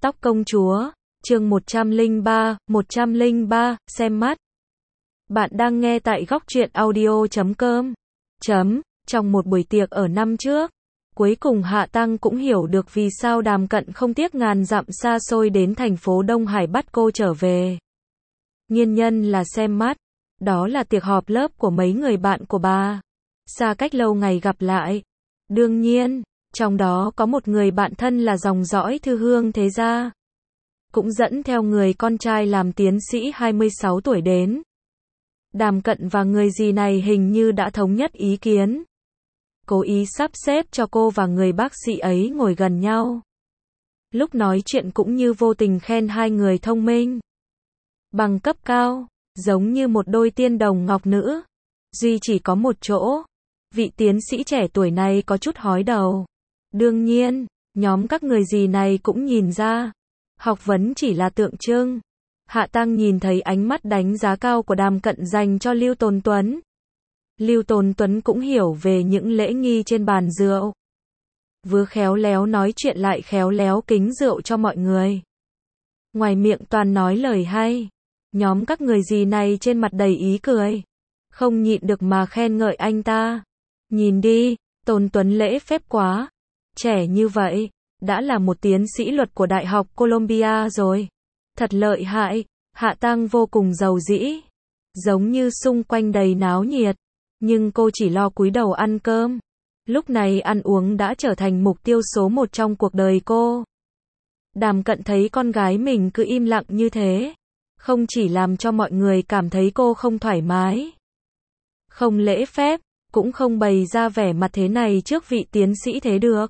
Tóc công chúa, chương 103, xem mắt. Bạn đang nghe tại góc truyện audio.com. Trong một buổi tiệc ở năm trước, cuối cùng Hạ Tăng cũng hiểu được vì sao Đàm Cận không tiếc ngàn dặm xa xôi đến thành phố Đông Hải bắt cô trở về. Nguyên nhân là xem mắt, đó là tiệc họp lớp của mấy người bạn của bà. Xa cách lâu ngày gặp lại. Đương nhiên, trong đó có một người bạn thân là dòng dõi Thư Hương thế gia. Cũng dẫn theo người con trai làm tiến sĩ 26 tuổi đến. Đàm Cận và người dì này hình như đã thống nhất ý kiến. Cố ý sắp xếp cho cô và người bác sĩ ấy ngồi gần nhau. Lúc nói chuyện cũng như vô tình khen hai người thông minh. Bằng cấp cao, giống như một đôi tiên đồng ngọc nữ. Duy chỉ có một chỗ. Vị tiến sĩ trẻ tuổi này có chút hói đầu. Đương nhiên, nhóm các người dì này cũng nhìn ra. Học vấn chỉ là tượng trưng. Hạ Tăng nhìn thấy ánh mắt đánh giá cao của Đàm Cận dành cho Lưu Tồn Tuấn. Lưu Tồn Tuấn cũng hiểu về những lễ nghi trên bàn rượu. Vừa khéo léo nói chuyện lại khéo léo kính rượu cho mọi người. Ngoài miệng toàn nói lời hay. Nhóm các người dì này trên mặt đầy ý cười. Không nhịn được mà khen ngợi anh ta. Nhìn đi, Tồn Tuấn lễ phép quá. Trẻ như vậy, đã là một tiến sĩ luật của Đại học Columbia rồi. Thật lợi hại, Hạ Tăng vô cùng giàu dĩ. Giống như xung quanh đầy náo nhiệt. Nhưng cô chỉ lo cúi đầu ăn cơm. Lúc này ăn uống đã trở thành mục tiêu số một trong cuộc đời cô. Đàm Cận thấy con gái mình cứ im lặng như thế. Không chỉ làm cho mọi người cảm thấy cô không thoải mái. Không lễ phép, cũng không bày ra vẻ mặt thế này trước vị tiến sĩ thế được.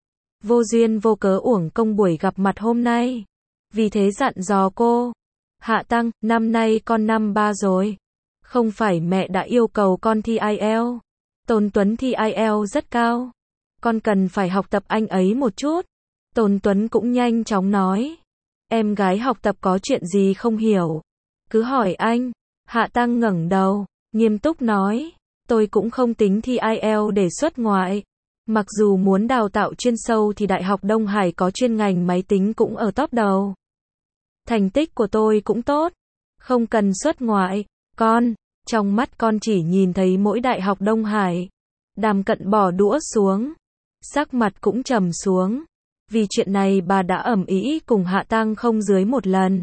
Vô duyên vô cớ uổng công buổi gặp mặt hôm nay. Vì thế dặn dò cô. Hạ Tăng, năm nay con năm 3 rồi. Không phải mẹ đã yêu cầu con thi IELTS. Tồn Tuấn thi IELTS rất cao. Con cần phải học tập anh ấy một chút. Tồn Tuấn cũng nhanh chóng nói. Em gái học tập có chuyện gì không hiểu. Cứ hỏi anh. Hạ Tăng ngẩng đầu, nghiêm túc nói. Tôi cũng không tính thi IELTS để xuất ngoại. Mặc dù muốn đào tạo chuyên sâu thì Đại học Đông Hải có chuyên ngành máy tính cũng ở top đầu. Thành tích của tôi cũng tốt. Không cần xuất ngoại. Con, trong mắt con chỉ nhìn thấy mỗi Đại học Đông Hải. Đàm Cận bỏ đũa xuống. Sắc mặt cũng trầm xuống. Vì chuyện này bà đã ầm ĩ cùng Hạ Tăng không dưới một lần.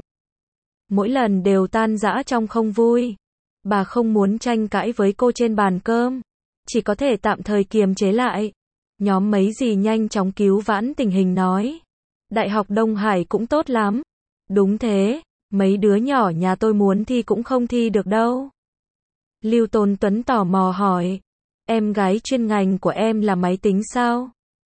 Mỗi lần đều tan rã trong không vui. Bà không muốn tranh cãi với cô trên bàn cơm. Chỉ có thể tạm thời kiềm chế lại. Nhóm mấy dì nhanh chóng cứu vãn tình hình nói. Đại học Đông Hải cũng tốt lắm. Đúng thế, mấy đứa nhỏ nhà tôi muốn thi cũng không thi được đâu. Lưu Tồn Tuấn tò mò hỏi. Em gái chuyên ngành của em là máy tính sao?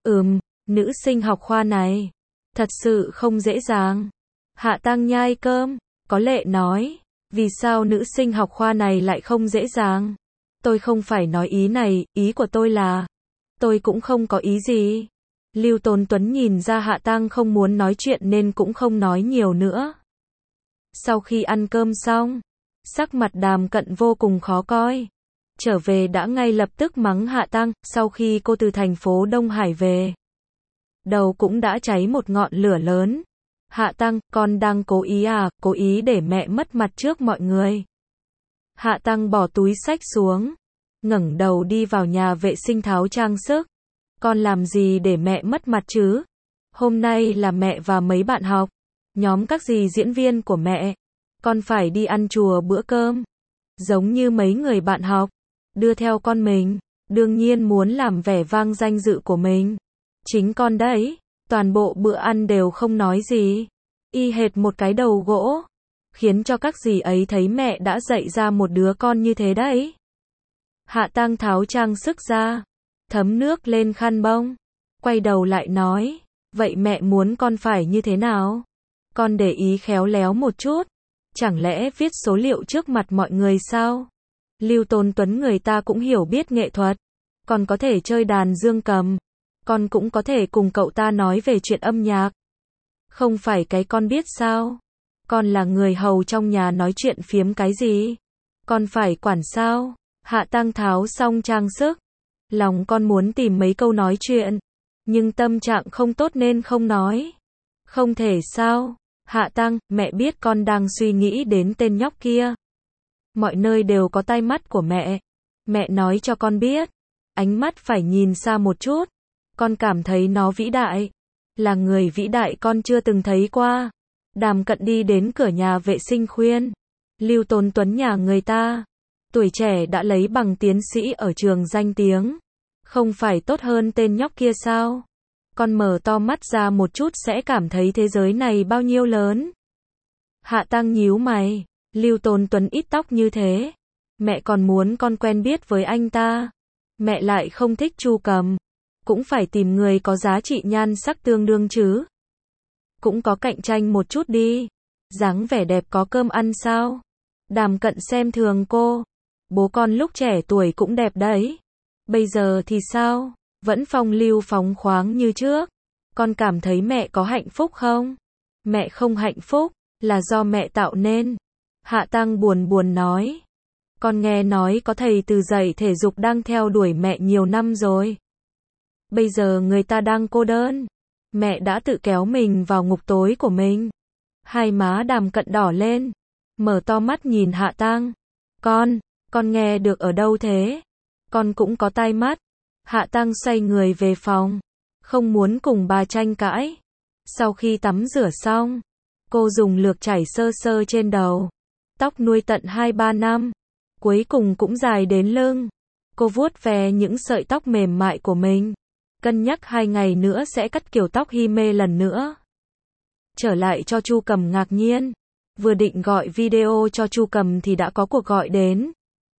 Nữ sinh học khoa này. Thật sự không dễ dàng. Hạ Tăng nhai cơm, có lệ nói. Vì sao nữ sinh học khoa này lại không dễ dàng? Tôi không phải nói ý này, ý của tôi là. Tôi cũng không có ý gì. Lưu Tồn Tuấn nhìn ra Hạ Tăng không muốn nói chuyện nên cũng không nói nhiều nữa. Sau khi ăn cơm xong, sắc mặt Đàm Cận vô cùng khó coi. Trở về đã ngay lập tức mắng Hạ Tăng, sau khi cô từ thành phố Đông Hải về. Đầu cũng đã cháy một ngọn lửa lớn. Hạ Tăng, con đang cố ý à, cố ý để mẹ mất mặt trước mọi người. Hạ Tăng bỏ túi xách xuống. Ngẩng đầu đi vào nhà vệ sinh tháo trang sức. Con làm gì để mẹ mất mặt chứ? Hôm nay là mẹ và mấy bạn học. Nhóm các dì diễn viên của mẹ. Con phải đi ăn chùa bữa cơm. Giống như mấy người bạn học. Đưa theo con mình. Đương nhiên muốn làm vẻ vang danh dự của mình. Chính con đấy. Toàn bộ bữa ăn đều không nói gì. Y hệt một cái đầu gỗ. Khiến cho các dì ấy thấy mẹ đã dạy ra một đứa con như thế đấy. Hạ Tăng tháo trang sức ra. Thấm nước lên khăn bông. Quay đầu lại nói. Vậy mẹ muốn con phải như thế nào? Con để ý khéo léo một chút. Chẳng lẽ viết số liệu trước mặt mọi người sao? Lưu Tồn Tuấn người ta cũng hiểu biết nghệ thuật. Còn có thể chơi đàn dương cầm. Con cũng có thể cùng cậu ta nói về chuyện âm nhạc. Không phải cái con biết sao? Con là người hầu trong nhà nói chuyện phiếm cái gì? Con phải quản sao? Hạ Tăng tháo xong trang sức. Lòng con muốn tìm mấy câu nói chuyện. Nhưng tâm trạng không tốt nên không nói. Không thể sao? Hạ Tăng, mẹ biết con đang suy nghĩ đến tên nhóc kia. Mọi nơi đều có tai mắt của mẹ. Mẹ nói cho con biết. Ánh mắt phải nhìn xa một chút. Con cảm thấy nó vĩ đại. Là người vĩ đại con chưa từng thấy qua. Đàm Cận đi đến cửa nhà vệ sinh khuyên. Lưu Tốn Tuấn nhà người ta. Tuổi trẻ đã lấy bằng tiến sĩ ở trường danh tiếng. Không phải tốt hơn tên nhóc kia sao? Con mở to mắt ra một chút sẽ cảm thấy thế giới này bao nhiêu lớn. Hạ Tăng nhíu mày. Lưu Tốn Tuấn ít tóc như thế. Mẹ còn muốn con quen biết với anh ta. Mẹ lại không thích Chu Cầm. Cũng phải tìm người có giá trị nhan sắc tương đương chứ. Cũng có cạnh tranh một chút đi. Dáng vẻ đẹp có cơm ăn sao? Đàm Cận xem thường cô. Bố con lúc trẻ tuổi cũng đẹp đấy. Bây giờ thì sao? Vẫn phong lưu phóng khoáng như trước. Con cảm thấy mẹ có hạnh phúc không? Mẹ không hạnh phúc, là do mẹ tạo nên. Hạ Tăng buồn buồn nói. Con nghe nói có thầy từ dạy thể dục đang theo đuổi mẹ nhiều năm rồi. Bây giờ người ta đang cô đơn. Mẹ đã tự kéo mình vào ngục tối của mình. Hai má Đàm Cận đỏ lên. Mở to mắt nhìn Hạ Tăng. Con nghe được ở đâu thế? Con cũng có tai mắt. Hạ Tăng xoay người về phòng. Không muốn cùng bà tranh cãi. Sau khi tắm rửa xong, cô dùng lược chải sơ sơ trên đầu. Tóc nuôi tận 2-3 năm. Cuối cùng cũng dài đến lưng. Cô vuốt ve những sợi tóc mềm mại của mình. Cân nhắc 2 ngày nữa sẽ cắt kiểu tóc hi mê lần nữa. Trở lại cho Chu Cầm ngạc nhiên. Vừa định gọi video cho Chu Cầm thì đã có cuộc gọi đến.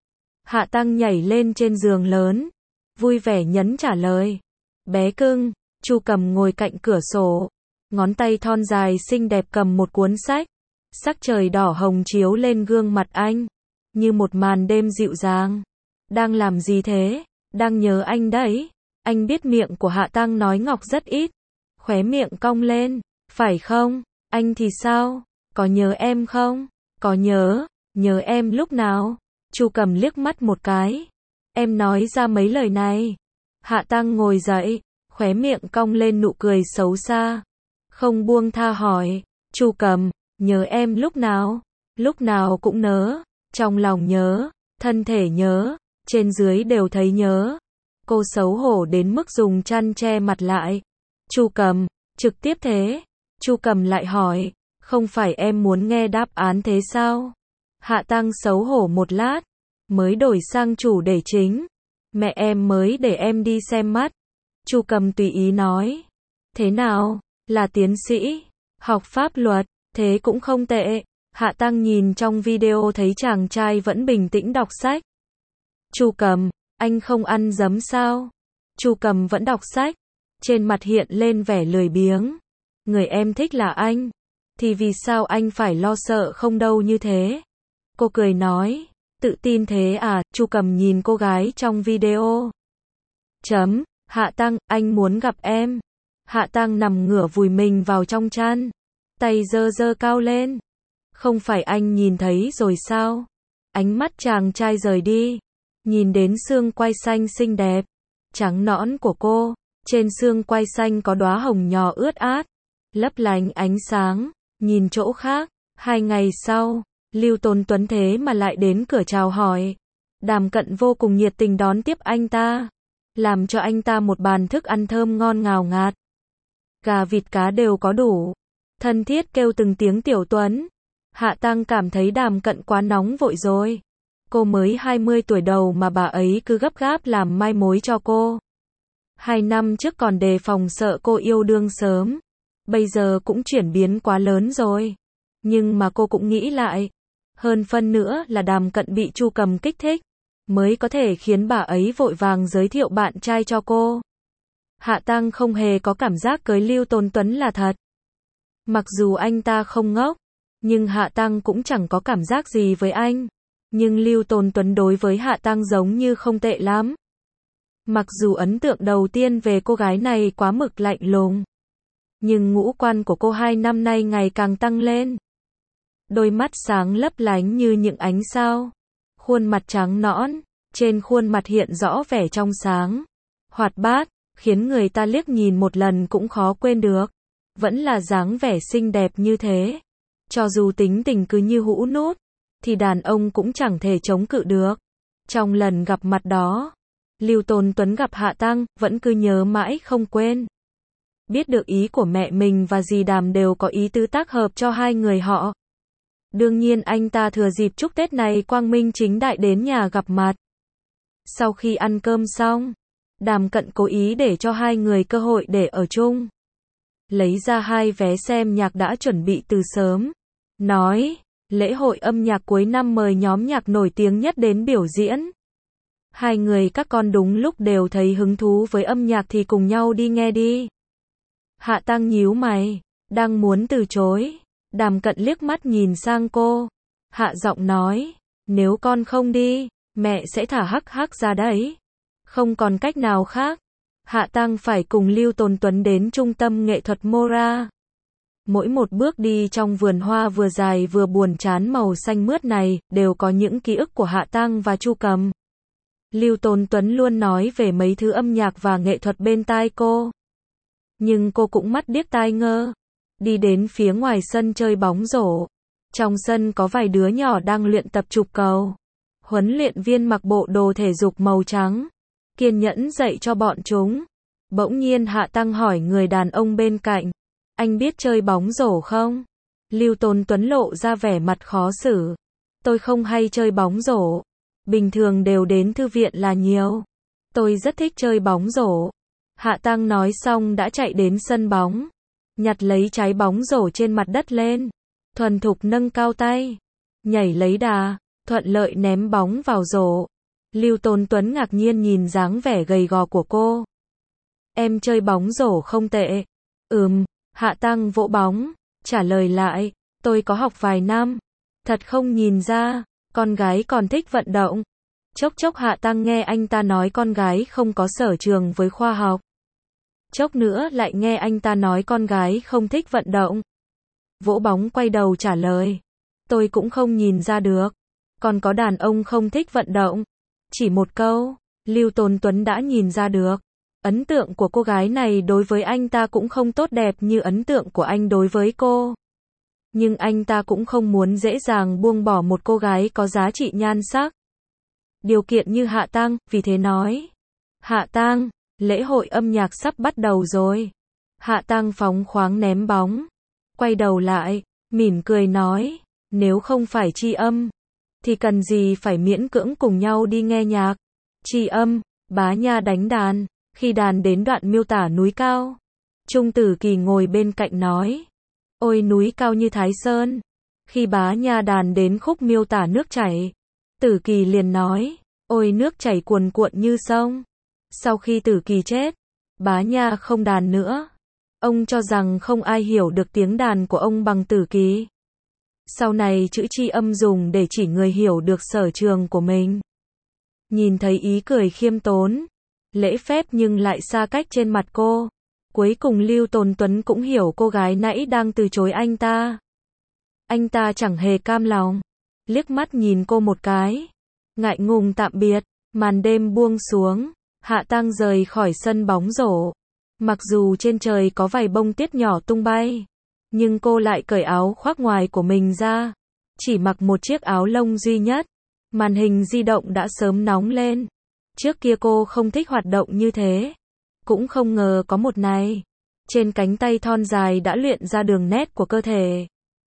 Hạ Tăng nhảy lên trên giường lớn. Vui vẻ nhấn trả lời. Bé cưng. Chu Cầm ngồi cạnh cửa sổ. Ngón tay thon dài xinh đẹp cầm một cuốn sách. Sắc trời đỏ hồng chiếu lên gương mặt anh. Như một màn đêm dịu dàng. Đang làm gì thế? Đang nhớ anh đấy. Anh biết miệng của Hạ Tăng nói ngọc rất ít. Khóe miệng cong lên. Phải không? Anh thì sao? Có nhớ em không? Có nhớ. Nhớ em lúc nào? Chu Cầm liếc mắt một cái. Em nói ra mấy lời này. Hạ Tăng ngồi dậy. Khóe miệng cong lên nụ cười xấu xa. Không buông tha hỏi. Chu Cầm, nhớ em lúc nào? Lúc nào cũng nhớ. Trong lòng nhớ. Thân thể nhớ. Trên dưới đều thấy nhớ. Cô xấu hổ đến mức dùng chăn che mặt lại. Chu Cầm, trực tiếp thế. Chu Cầm lại hỏi. Không phải em muốn nghe đáp án thế sao? Hạ Tăng xấu hổ một lát. Mới đổi sang chủ đề chính. Mẹ em mới để em đi xem mắt. Chu Cầm tùy ý nói. Thế nào? Là tiến sĩ. Học pháp luật. Thế cũng không tệ. Hạ Tăng nhìn trong video thấy chàng trai vẫn bình tĩnh đọc sách. Chu Cầm, anh không ăn dấm sao? Chu Cầm vẫn đọc sách. Trên mặt hiện lên vẻ lười biếng. Người em thích là anh. Thì vì sao anh phải lo sợ không đâu như thế? Cô cười nói. Tự tin thế à? Chu Cầm nhìn cô gái trong video. Hạ Tăng, anh muốn gặp em. Hạ Tăng nằm ngửa vùi mình vào trong chăn. Tay giơ giơ cao lên. Không phải anh nhìn thấy rồi sao? Ánh mắt chàng trai rời đi. Nhìn đến xương quai xanh xinh đẹp. Trắng nõn của cô. Trên xương quai xanh có đóa hồng nhỏ ướt át. Lấp lánh ánh sáng. Nhìn chỗ khác. 2 ngày sau. Lưu Tốn Tuấn thế mà lại đến cửa chào hỏi. Đàm Cận vô cùng nhiệt tình đón tiếp anh ta. Làm cho anh ta một bàn thức ăn thơm ngon ngào ngạt. Gà vịt cá đều có đủ. Thân thiết kêu từng tiếng Tiểu Tuấn. Hạ Tăng cảm thấy Đàm Cận quá nóng vội rồi. Cô mới 20 tuổi đầu mà bà ấy cứ gấp gáp làm mai mối cho cô. 2 năm trước còn đề phòng sợ cô yêu đương sớm. Bây giờ cũng chuyển biến quá lớn rồi. Nhưng mà cô cũng nghĩ lại. Hơn phân nữa là Đàm Cận bị Chu Cầm kích thích. Mới có thể khiến bà ấy vội vàng giới thiệu bạn trai cho cô. Hạ Tăng không hề có cảm giác cưới Lưu Tốn Tuấn là thật. Mặc dù anh ta không ngốc. Nhưng Hạ Tăng cũng chẳng có cảm giác gì với anh. Nhưng Lưu Tốn Tuấn đối với Hạ Tăng giống như không tệ lắm. Mặc dù ấn tượng đầu tiên về cô gái này quá mực lạnh lùng. Nhưng ngũ quan của cô 2 năm nay ngày càng tăng lên. Đôi mắt sáng lấp lánh như những ánh sao. Khuôn mặt trắng nõn. Trên khuôn mặt hiện rõ vẻ trong sáng. Hoạt bát. Khiến người ta liếc nhìn một lần cũng khó quên được. vẫn là dáng vẻ xinh đẹp như thế. Cho dù tính tình cứ như hũ nút, thì đàn ông cũng chẳng thể chống cự được. Trong lần gặp mặt đó, Lưu Tồn Tuấn gặp Hạ Tăng, vẫn cứ nhớ mãi không quên. Biết được ý của mẹ mình và dì Đàm đều có ý tứ tác hợp cho hai người họ. Đương nhiên anh ta thừa dịp chúc Tết này quang minh chính đại đến nhà gặp mặt. Sau khi ăn cơm xong, Đàm Cận cố ý để cho hai người cơ hội để ở chung. Lấy ra 2 vé xem nhạc đã chuẩn bị từ sớm. Nói, lễ hội âm nhạc cuối năm mời nhóm nhạc nổi tiếng nhất đến biểu diễn. Hai người các con đúng lúc đều thấy hứng thú với âm nhạc thì cùng nhau đi nghe đi. Hạ Tăng nhíu mày, đang muốn từ chối. Đàm Cận liếc mắt nhìn sang cô. Hạ giọng nói, nếu con không đi, mẹ sẽ thả hắc hắc ra đấy. Không còn cách nào khác. Hạ Tăng phải cùng Lưu Tồn Tuấn đến trung tâm nghệ thuật Mora. Mỗi một bước đi trong vườn hoa vừa dài vừa buồn chán màu xanh mướt này, đều có những ký ức của Hạ Tăng và Chu Cầm. Lưu Tồn Tuấn luôn nói về mấy thứ âm nhạc và nghệ thuật bên tai cô. Nhưng cô cũng mắt điếc tai ngơ. Đi đến phía ngoài sân chơi bóng rổ. Trong sân có vài đứa nhỏ đang luyện tập chụp cầu. Huấn luyện viên mặc bộ đồ thể dục màu trắng, kiên nhẫn dạy cho bọn chúng. Bỗng nhiên Hạ Tăng hỏi người đàn ông bên cạnh, anh biết chơi bóng rổ không? Lưu Tồn Tuấn lộ ra vẻ mặt khó xử. Tôi không hay chơi bóng rổ. Bình thường đều đến thư viện là nhiều. Tôi rất thích chơi bóng rổ. Hạ Tăng nói xong đã chạy đến sân bóng. Nhặt lấy trái bóng rổ trên mặt đất lên. Thuần thục nâng cao tay. Nhảy lấy đà. Thuận lợi ném bóng vào rổ. Lưu Tồn Tuấn ngạc nhiên nhìn dáng vẻ gầy gò của cô. Em chơi bóng rổ không tệ. Hạ Tăng vỗ bóng. Trả lời lại. Tôi có học vài năm. Thật không nhìn ra. Con gái còn thích vận động. Chốc chốc Hạ Tăng nghe anh ta nói con gái không có sở trường với khoa học. Chốc nữa lại nghe anh ta nói con gái không thích vận động. Vỗ bóng quay đầu trả lời. Tôi cũng không nhìn ra được. Còn có đàn ông không thích vận động. Chỉ một câu, Lưu Tồn Tuấn đã nhìn ra được. Ấn tượng của cô gái này đối với anh ta cũng không tốt đẹp như ấn tượng của anh đối với cô. Nhưng anh ta cũng không muốn dễ dàng buông bỏ một cô gái có giá trị nhan sắc. Điều kiện như Hạ Tăng, vì thế nói. Hạ Tăng, lễ hội âm nhạc sắp bắt đầu rồi. Hạ Tăng phóng khoáng ném bóng. Quay đầu lại, mỉm cười nói. Nếu không phải tri âm, thì cần gì phải miễn cưỡng cùng nhau đi nghe nhạc. Tri âm, Bá Nha đánh đàn. Khi đàn đến đoạn miêu tả núi cao, Trung Tử Kỳ ngồi bên cạnh nói. Ôi núi cao như Thái Sơn. Khi Bá Nha đàn đến khúc miêu tả nước chảy, Tử Kỳ liền nói. Ôi nước chảy cuồn cuộn như sông. Sau khi Tử Kỳ chết, Bá Nha không đàn nữa. Ông cho rằng không ai hiểu được tiếng đàn của ông bằng Tử Kỳ. Sau này chữ tri âm dùng để chỉ người hiểu được sở trường của mình. Nhìn thấy ý cười khiêm tốn, lễ phép nhưng lại xa cách trên mặt cô. Cuối cùng Lưu Tồn Tuấn cũng hiểu cô gái nãy đang từ chối anh ta. Anh ta chẳng hề cam lòng. Liếc mắt nhìn cô một cái. Ngại ngùng tạm biệt. Màn đêm buông xuống. Hạ Tăng rời khỏi sân bóng rổ. Mặc dù trên trời có vài bông tuyết nhỏ tung bay, nhưng cô lại cởi áo khoác ngoài của mình ra. Chỉ mặc một chiếc áo lông duy nhất. Màn hình di động đã sớm nóng lên. Trước kia cô không thích hoạt động như thế. Cũng không ngờ có một ngày, trên cánh tay thon dài đã luyện ra đường nét của cơ thể.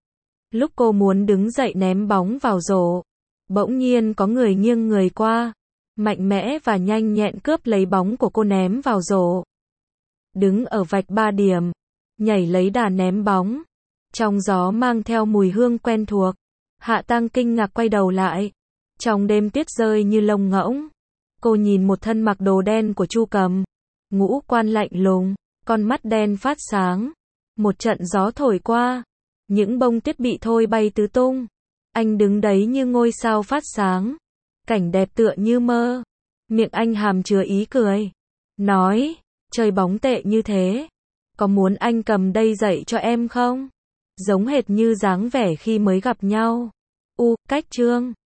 Lúc cô muốn đứng dậy ném bóng vào rổ, bỗng nhiên có người nghiêng người qua, mạnh mẽ và nhanh nhẹn cướp lấy bóng của cô ném vào rổ. Đứng ở vạch 3 điểm, nhảy lấy đà ném bóng. Trong gió mang theo mùi hương quen thuộc. Hạ Tăng kinh ngạc quay đầu lại. Trong đêm tuyết rơi như lông ngỗng, cô nhìn một thân mặc đồ đen của Chu Cầm. Ngũ quan lạnh lùng, con mắt đen phát sáng. Một trận gió thổi qua, những bông tuyết bị thôi bay tứ tung. Anh đứng đấy như ngôi sao phát sáng. Cảnh đẹp tựa như mơ. Miệng anh hàm chứa ý cười. Nói, chơi bóng tệ như thế. Có muốn anh cầm đây dạy cho em không? Giống hệt như dáng vẻ khi mới gặp nhau. Cách chương